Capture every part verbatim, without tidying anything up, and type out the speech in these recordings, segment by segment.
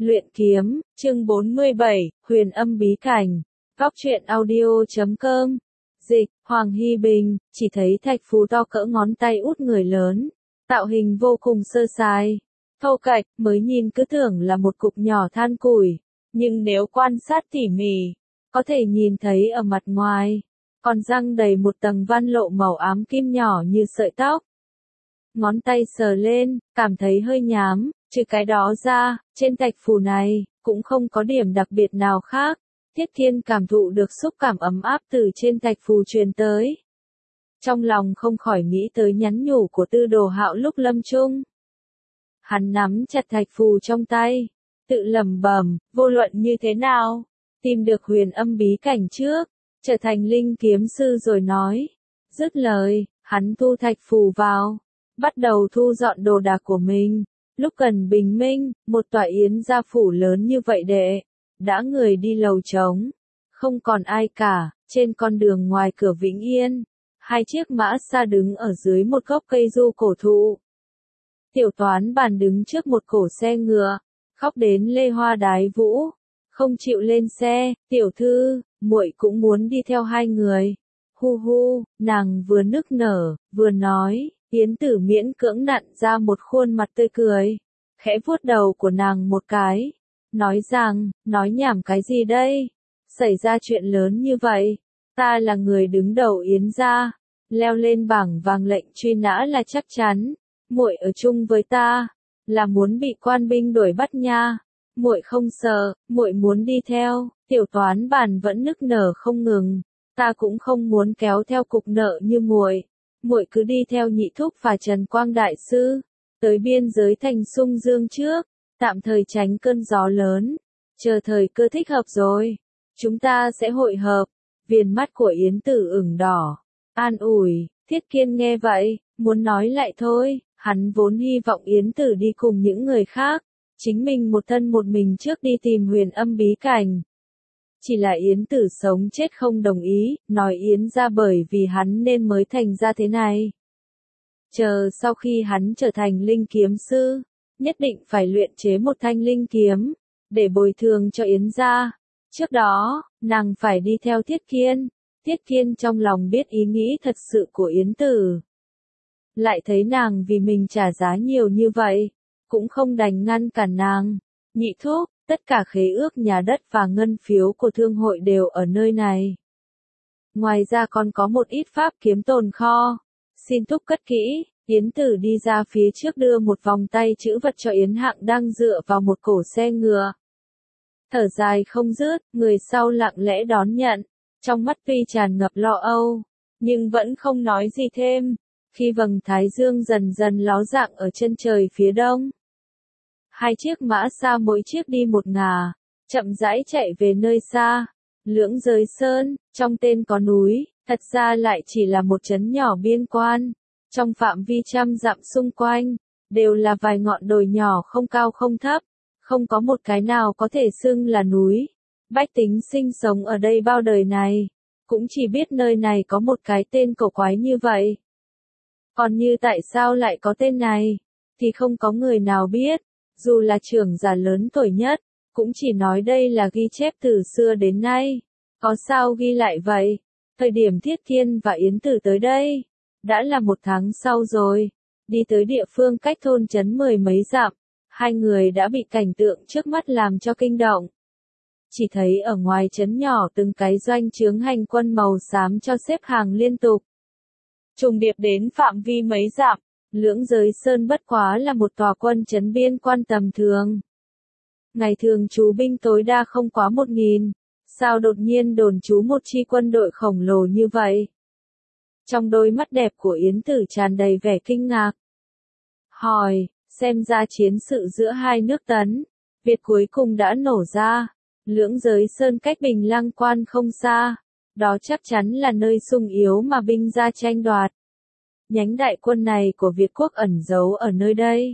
Luyện kiếm, chương bốn mươi bảy, huyền âm bí cảnh. Góc truyện audio chấm com. Dịch, Hoàng Hy Bình, chỉ thấy thạch phù to cỡ ngón tay út người lớn. Tạo hình vô cùng sơ sài. Thô kệch, mới nhìn cứ tưởng là một cục nhỏ than củi. Nhưng nếu quan sát tỉ mỉ, có thể nhìn thấy ở mặt ngoài, còn răng đầy một tầng văn lộ màu ám kim nhỏ như sợi tóc. Ngón tay sờ lên, cảm thấy hơi nhám, trừ cái đó ra, trên thạch phù này, cũng không có điểm đặc biệt nào khác. Thiết Thiên cảm thụ được xúc cảm ấm áp từ trên thạch phù truyền tới. Trong lòng không khỏi nghĩ tới nhắn nhủ của Tư Đồ Hạo lúc lâm chung. Hắn nắm chặt thạch phù trong tay, tự lẩm bẩm, vô luận như thế nào, tìm được huyền âm bí cảnh trước, trở thành linh kiếm sư rồi nói. Dứt lời, hắn thu thạch phù vào, bắt đầu thu dọn đồ đạc của mình. Lúc gần bình minh, một tòa yến gia phủ lớn như vậy đệ, đã người đi lầu trống, không còn ai cả. Trên con đường ngoài cửa Vĩnh Yên, hai chiếc mã xa đứng ở dưới một gốc cây du cổ thụ. Tiểu Toán Bàn đứng trước một cổ xe ngựa, khóc đến lê hoa đái vũ, không chịu lên xe. Tiểu thư, muội cũng muốn đi theo hai người. Hu hu, nàng vừa nức nở, vừa nói. Yến Tử miễn cưỡng nặn ra một khuôn mặt tươi cười, khẽ vuốt đầu của nàng một cái, nói rằng, nói nhảm cái gì đây? Xảy ra chuyện lớn như vậy, ta là người đứng đầu Yến gia, leo lên bảng vàng lệnh truy nã là chắc chắn. Muội ở chung với ta, là muốn bị quan binh đuổi bắt nha. Muội không sợ, muội muốn đi theo. Tiểu Toán Bàn vẫn nức nở không ngừng, ta cũng không muốn kéo theo cục nợ như muội. Muội cứ đi theo Nhị thúc và Trần Quang đại sư, tới biên giới thành Sung Dương trước, tạm thời tránh cơn gió lớn, chờ thời cơ thích hợp rồi, chúng ta sẽ hội hợp. Viền mắt của Yến Tử ửng đỏ, an ủi. Thiết Kiên nghe vậy, muốn nói lại thôi, hắn vốn hy vọng Yến Tử đi cùng những người khác, chính mình một thân một mình trước đi tìm huyền âm bí cảnh. Chỉ là Yến Tử sống chết không đồng ý, nói Yến gia bởi vì hắn nên mới thành ra thế này. Chờ sau khi hắn trở thành linh kiếm sư, nhất định phải luyện chế một thanh linh kiếm, để bồi thường cho Yến gia. Trước đó, nàng phải đi theo Thiết Kiên. Thiết Kiên trong lòng biết ý nghĩ thật sự của Yến Tử. Lại thấy nàng vì mình trả giá nhiều như vậy, cũng không đành ngăn cản nàng. Nhị thúc, tất cả khế ước nhà đất và ngân phiếu của thương hội đều ở nơi này. Ngoài ra còn có một ít pháp kiếm tồn kho. Xin thúc cất kỹ. Yến Tử đi ra phía trước đưa một vòng tay chữ vật cho Yến Hạng đang dựa vào một cổ xe ngựa. Thở dài không dứt, người sau lặng lẽ đón nhận. Trong mắt tuy tràn ngập lo âu, nhưng vẫn không nói gì thêm. Khi vầng thái dương dần dần ló dạng ở chân trời phía đông, hai chiếc mã xa mỗi chiếc đi một ngả, chậm rãi chạy về nơi xa. Lưỡng Giới Sơn, trong tên có núi, thật ra lại chỉ là một trấn nhỏ biên quan. Trong phạm vi trăm dặm xung quanh, đều là vài ngọn đồi nhỏ không cao không thấp, không có một cái nào có thể xưng là núi. Bách tính sinh sống ở đây bao đời này, cũng chỉ biết nơi này có một cái tên cổ quái như vậy. Còn như tại sao lại có tên này, thì không có người nào biết. Dù là trưởng giả lớn tuổi nhất, cũng chỉ nói đây là ghi chép từ xưa đến nay. Có sao ghi lại vậy? Thời điểm Thiết Thiên và Yến Tử tới đây, đã là một tháng sau rồi. Đi tới địa phương cách thôn trấn mười mấy dặm, hai người đã bị cảnh tượng trước mắt làm cho kinh động. Chỉ thấy ở ngoài trấn nhỏ từng cái doanh chướng hành quân màu xám cho xếp hàng liên tục, trùng điệp đến phạm vi mấy dặm. Lưỡng Giới Sơn bất quá là một tòa quân trấn biên quan tầm thường. Ngày thường trú binh tối đa không quá một nghìn, sao đột nhiên đồn trú một chi quân đội khổng lồ như vậy? Trong đôi mắt đẹp của Yến Tử tràn đầy vẻ kinh ngạc. Hỏi, xem ra chiến sự giữa hai nước Tấn, Việt cuối cùng đã nổ ra. Lưỡng Giới Sơn cách Bình Lăng Quan không xa, đó chắc chắn là nơi sung yếu mà binh gia tranh đoạt. Nhánh đại quân này của Việt quốc ẩn giấu ở nơi đây.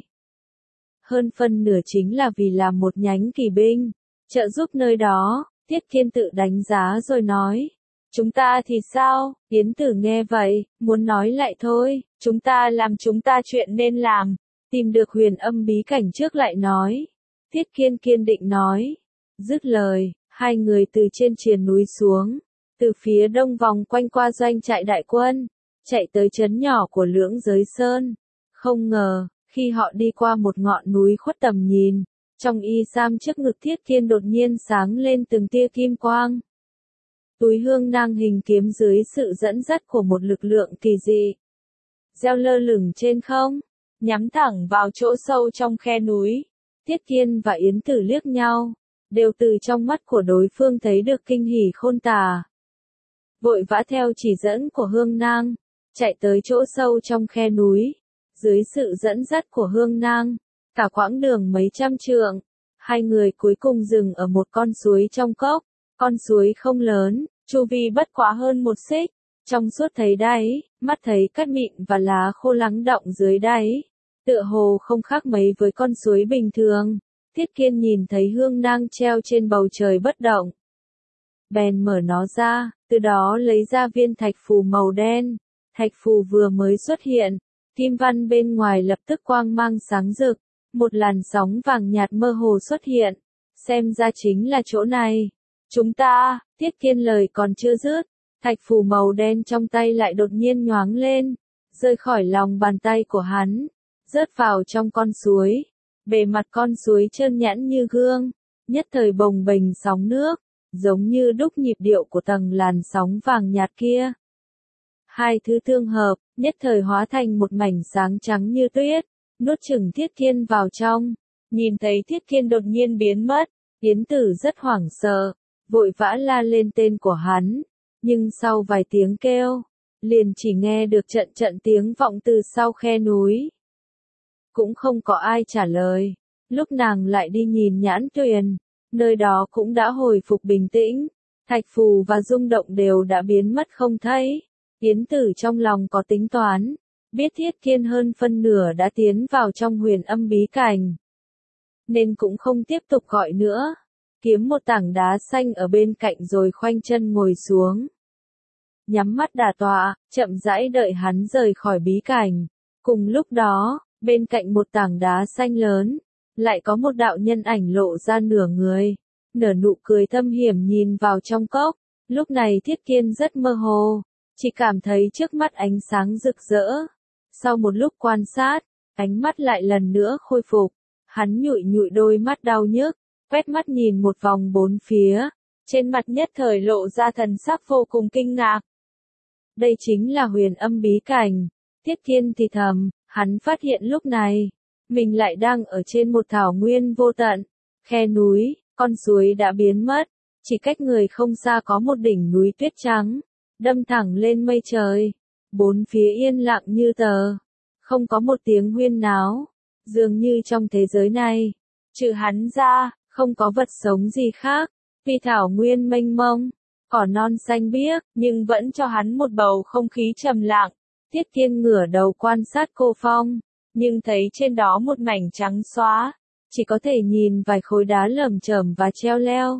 Hơn phân nửa chính là vì làm một nhánh kỳ binh, trợ giúp nơi đó. Thiết Kiên tự đánh giá rồi nói. Chúng ta thì sao? Yến Tử nghe vậy, muốn nói lại thôi. Chúng ta làm chúng ta chuyện nên làm. Tìm được huyền âm bí cảnh trước lại nói. Tiết Kiên kiên định nói. Dứt lời, hai người từ trên triền núi xuống, từ phía đông vòng quanh qua doanh trại đại quân, chạy tới trấn nhỏ của Lưỡng Giới Sơn. Không ngờ, khi họ đi qua một ngọn núi khuất tầm nhìn, trong y sam trước ngực Tiết Kiên đột nhiên sáng lên từng tia kim quang. Túi hương nang hình kiếm dưới sự dẫn dắt của một lực lượng kỳ dị, gieo lơ lửng trên không, nhắm thẳng vào chỗ sâu trong khe núi. Tiết Kiên và Yến Tử liếc nhau, đều từ trong mắt của đối phương thấy được kinh hỉ khôn tả. Vội vã theo chỉ dẫn của hương nang, chạy tới chỗ sâu trong khe núi. Dưới sự dẫn dắt của hương nang, cả quãng đường mấy trăm trượng, hai người cuối cùng dừng ở một con suối trong cốc. Con suối không lớn, chu vi bất quá hơn một xích, trong suốt thấy đáy, mắt thấy cát mịn và lá khô lắng đọng dưới đáy, tựa hồ không khác mấy với con suối bình thường. Tiết Kiên nhìn thấy hương nang treo trên bầu trời bất động, bèn mở nó ra, từ đó lấy ra viên thạch phù màu đen. Thạch phù vừa mới xuất hiện, kim văn bên ngoài lập tức quang mang sáng rực, một làn sóng vàng nhạt mơ hồ xuất hiện, xem ra chính là chỗ này. Chúng ta, Tiết Kiên lời còn chưa dứt, thạch phù màu đen trong tay lại đột nhiên nhoáng lên, rơi khỏi lòng bàn tay của hắn, rớt vào trong con suối. Bề mặt con suối trơn nhẵn như gương, nhất thời bồng bềnh sóng nước, giống như đúc nhịp điệu của tầng làn sóng vàng nhạt kia. Hai thứ tương hợp, nhất thời hóa thành một mảnh sáng trắng như tuyết, nuốt chửng Tiết Kiên vào trong. Nhìn thấy Tiết Kiên đột nhiên biến mất, Yến Tử rất hoảng sợ, vội vã la lên tên của hắn, nhưng sau vài tiếng kêu, liền chỉ nghe được trận trận tiếng vọng từ sau khe núi. Cũng không có ai trả lời, lúc nàng lại đi nhìn nhãn tuyền, nơi đó cũng đã hồi phục bình tĩnh, thạch phù và rung động đều đã biến mất không thấy. Yến Tử trong lòng có tính toán, biết Tiết Kiên hơn phân nửa đã tiến vào trong huyền âm bí cảnh, nên cũng không tiếp tục gọi nữa, kiếm một tảng đá xanh ở bên cạnh rồi khoanh chân ngồi xuống. Nhắm mắt đả tọa, chậm rãi đợi hắn rời khỏi bí cảnh. Cùng lúc đó, bên cạnh một tảng đá xanh lớn, lại có một đạo nhân ảnh lộ ra nửa người, nở nụ cười thâm hiểm nhìn vào trong cốc. Lúc này Tiết Kiên rất mơ hồ, chỉ cảm thấy trước mắt ánh sáng rực rỡ. Sau một lúc quan sát, ánh mắt lại lần nữa khôi phục, hắn nhụi nhụi đôi mắt đau nhức, quét mắt nhìn một vòng bốn phía, trên mặt nhất thời lộ ra thần sắc vô cùng kinh ngạc. Đây chính là huyền âm bí cảnh. Tiết Kiên thì thầm, hắn phát hiện lúc này, mình lại đang ở trên một thảo nguyên vô tận, khe núi, con suối đã biến mất, chỉ cách người không xa có một đỉnh núi tuyết trắng, đâm thẳng lên mây trời, bốn phía yên lặng như tờ, không có một tiếng huyên náo, dường như trong thế giới này, trừ hắn ra, không có vật sống gì khác, vì thảo nguyên mênh mông, cỏ non xanh biếc, nhưng vẫn cho hắn một bầu không khí trầm lặng. Tiết Kiên ngửa đầu quan sát cô phong, nhưng thấy trên đó một mảnh trắng xóa, chỉ có thể nhìn vài khối đá lởm chởm và treo leo.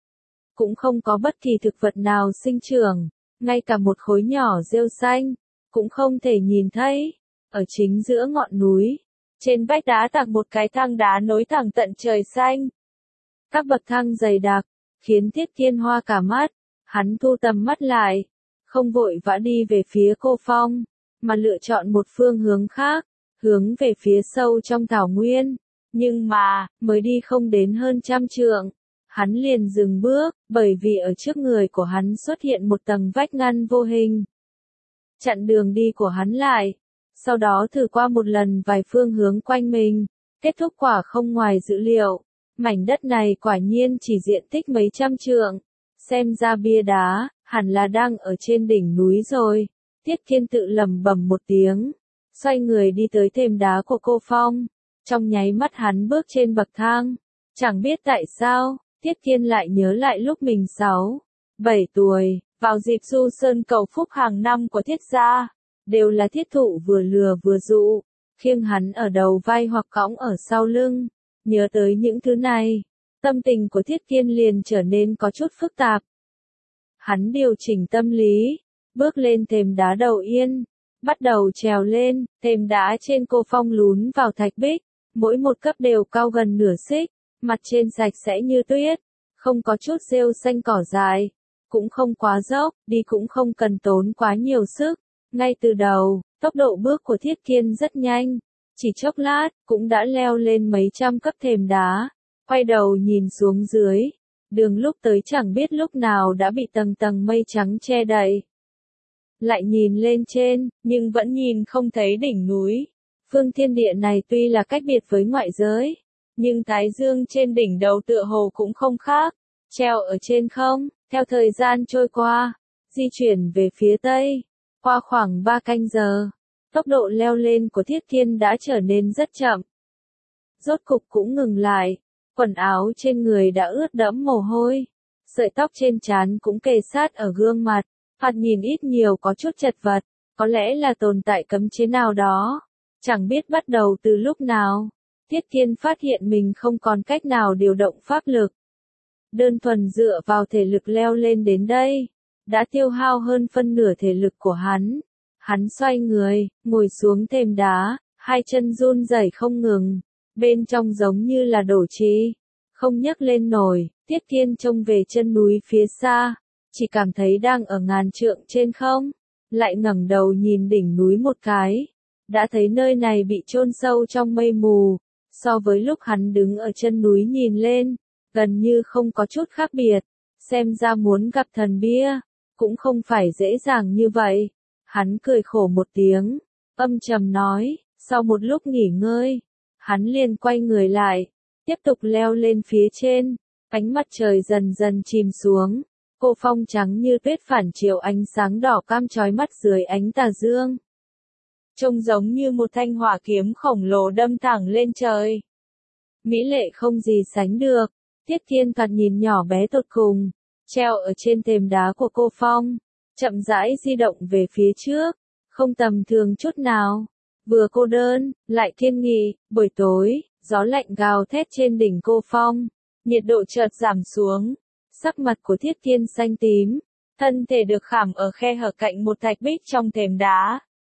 Cũng không có bất kỳ thực vật nào sinh trưởng, ngay cả một khối nhỏ rêu xanh, cũng không thể nhìn thấy. Ở chính giữa ngọn núi, trên vách đá tạc một cái thang đá nối thẳng tận trời xanh. Các bậc thang dày đặc, khiến Tiết Kiên hoa cả mắt, hắn thu tầm mắt lại, không vội vã đi về phía cô phong, mà lựa chọn một phương hướng khác, hướng về phía sâu trong thảo nguyên. Nhưng mà, mới đi không đến hơn trăm trượng, hắn liền dừng bước, bởi vì ở trước người của hắn xuất hiện một tầng vách ngăn vô hình, chặn đường đi của hắn lại. Sau đó thử qua một lần vài phương hướng quanh mình, kết thúc quả không ngoài dữ liệu. Mảnh đất này quả nhiên chỉ diện tích mấy trăm trượng, xem ra bia đá, hẳn là đang ở trên đỉnh núi rồi. Tiết Kiên tự lẩm bẩm một tiếng, xoay người đi tới thềm đá của cô phong. Trong nháy mắt hắn bước trên bậc thang, chẳng biết tại sao, Tiết Kiên lại nhớ lại lúc mình sáu, bảy tuổi, vào dịp du sơn cầu phúc hàng năm của Thiết gia, đều là thiết thụ vừa lừa vừa dụ, khiêng hắn ở đầu vai hoặc cõng ở sau lưng. Nhớ tới những thứ này, tâm tình của Tiết Kiên liền trở nên có chút phức tạp. Hắn điều chỉnh tâm lý, bước lên thềm đá đầu yên, bắt đầu trèo lên. Thềm đá trên cô phong lún vào thạch bích, mỗi một cấp đều cao gần nửa xích, mặt trên sạch sẽ như tuyết, không có chút rêu xanh cỏ dại, cũng không quá dốc, đi cũng không cần tốn quá nhiều sức. Ngay từ đầu, tốc độ bước của Thiết Kiên rất nhanh, chỉ chốc lát, cũng đã leo lên mấy trăm cấp thềm đá, quay đầu nhìn xuống dưới, đường lúc tới chẳng biết lúc nào đã bị tầng tầng mây trắng che đậy. Lại nhìn lên trên, nhưng vẫn nhìn không thấy đỉnh núi. Phương thiên địa này tuy là cách biệt với ngoại giới, nhưng thái dương trên đỉnh đầu tựa hồ cũng không khác, treo ở trên không. Theo thời gian trôi qua, di chuyển về phía tây, qua khoảng ba canh giờ, tốc độ leo lên của Thiết Kiên đã trở nên rất chậm. Rốt cục cũng ngừng lại, quần áo trên người đã ướt đẫm mồ hôi, sợi tóc trên trán cũng kề sát ở gương mặt, thoạt nhìn ít nhiều có chút chật vật, có lẽ là tồn tại cấm chế nào đó. Chẳng biết bắt đầu từ lúc nào, Thiết Kiên phát hiện mình không còn cách nào điều động pháp lực. Đơn thuần dựa vào thể lực leo lên đến đây, đã tiêu hao hơn phân nửa thể lực của hắn. Hắn xoay người, ngồi xuống thềm đá, hai chân run rẩy không ngừng, bên trong giống như là đổ trì, không nhấc lên nổi. Thiết Kiên trông về chân núi phía xa, chỉ cảm thấy đang ở ngàn trượng trên không, lại ngẩng đầu nhìn đỉnh núi một cái, đã thấy nơi này bị chôn sâu trong mây mù, so với lúc hắn đứng ở chân núi nhìn lên, gần như không có chút khác biệt, xem ra muốn gặp thần bia, cũng không phải dễ dàng như vậy. Hắn cười khổ một tiếng, âm trầm nói, sau một lúc nghỉ ngơi, hắn liền quay người lại, tiếp tục leo lên phía trên, ánh mặt trời dần dần chìm xuống, cô phong trắng như tuyết phản chiếu ánh sáng đỏ cam chói mắt dưới ánh tà dương. Trông giống như một thanh hỏa kiếm khổng lồ đâm thẳng lên trời. Mỹ lệ không gì sánh được, Thiết Kiên thoạt nhìn nhỏ bé tột cùng, treo ở trên thềm đá của cô phong, chậm rãi di động về phía trước, không tầm thường chút nào, vừa cô đơn, lại thiên nghị. Buổi tối, gió lạnh gào thét trên đỉnh cô phong, nhiệt độ chợt giảm xuống, sắc mặt của Thiết Kiên xanh tím, thân thể được khảm ở khe hở cạnh một thạch bích trong thềm đá.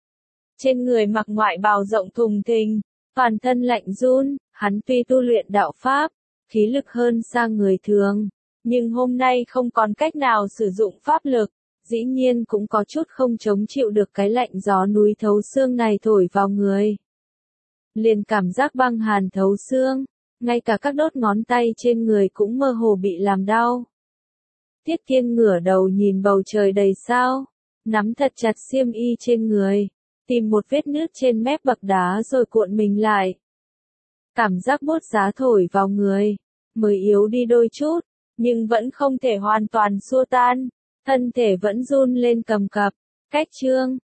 Trên người mặc ngoại bào rộng thùng thình, toàn thân lạnh run, hắn tuy tu luyện đạo pháp, khí lực hơn xa người thường, nhưng hôm nay không còn cách nào sử dụng pháp lực, dĩ nhiên cũng có chút không chống chịu được cái lạnh gió núi thấu xương này thổi vào người. Liền cảm giác băng hàn thấu xương, ngay cả các đốt ngón tay trên người cũng mơ hồ bị làm đau. Thiết Kiên ngửa đầu nhìn bầu trời đầy sao, nắm thật chặt xiêm y trên người, tìm một vết nứt trên mép bậc đá rồi cuộn mình lại. Cảm giác bốt giá thổi vào người, mới yếu đi đôi chút, nhưng vẫn không thể hoàn toàn xua tan, thân thể vẫn run lên cầm cập. Cách chương